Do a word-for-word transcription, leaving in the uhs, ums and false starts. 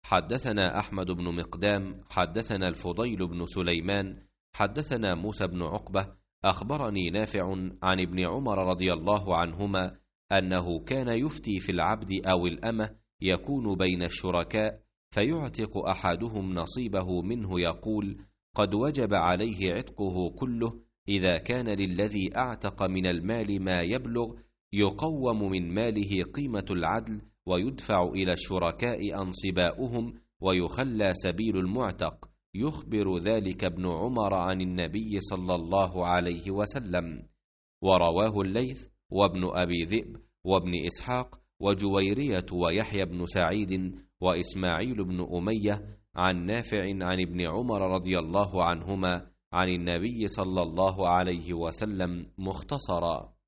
حدثنا أحمد بن مقدام حدثنا الفضيل بن سليمان حدثنا موسى بن عقبة أخبرني نافع عن ابن عمر رضي الله عنهما أنه كان يفتي في العبد أو الأمة يكون بين الشركاء فيعتق أحدهم نصيبه منه يقول: قد وجب عليه عتقه كله إذا كان للذي أعتق من المال ما يبلغ يقوم من ماله قيمة العدل ويدفع إلى الشركاء أنصباؤهم ويخلى سبيل المعتق. يخبر ذلك ابن عمر عن النبي صلى الله عليه وسلم. ورواه الليث وابن أبي ذئب وابن إسحاق وجويرية ويحيى بن سعيد وإسماعيل بن أمية عن نافع عن ابن عمر رضي الله عنهما عن النبي صلى الله عليه وسلم مختصرا.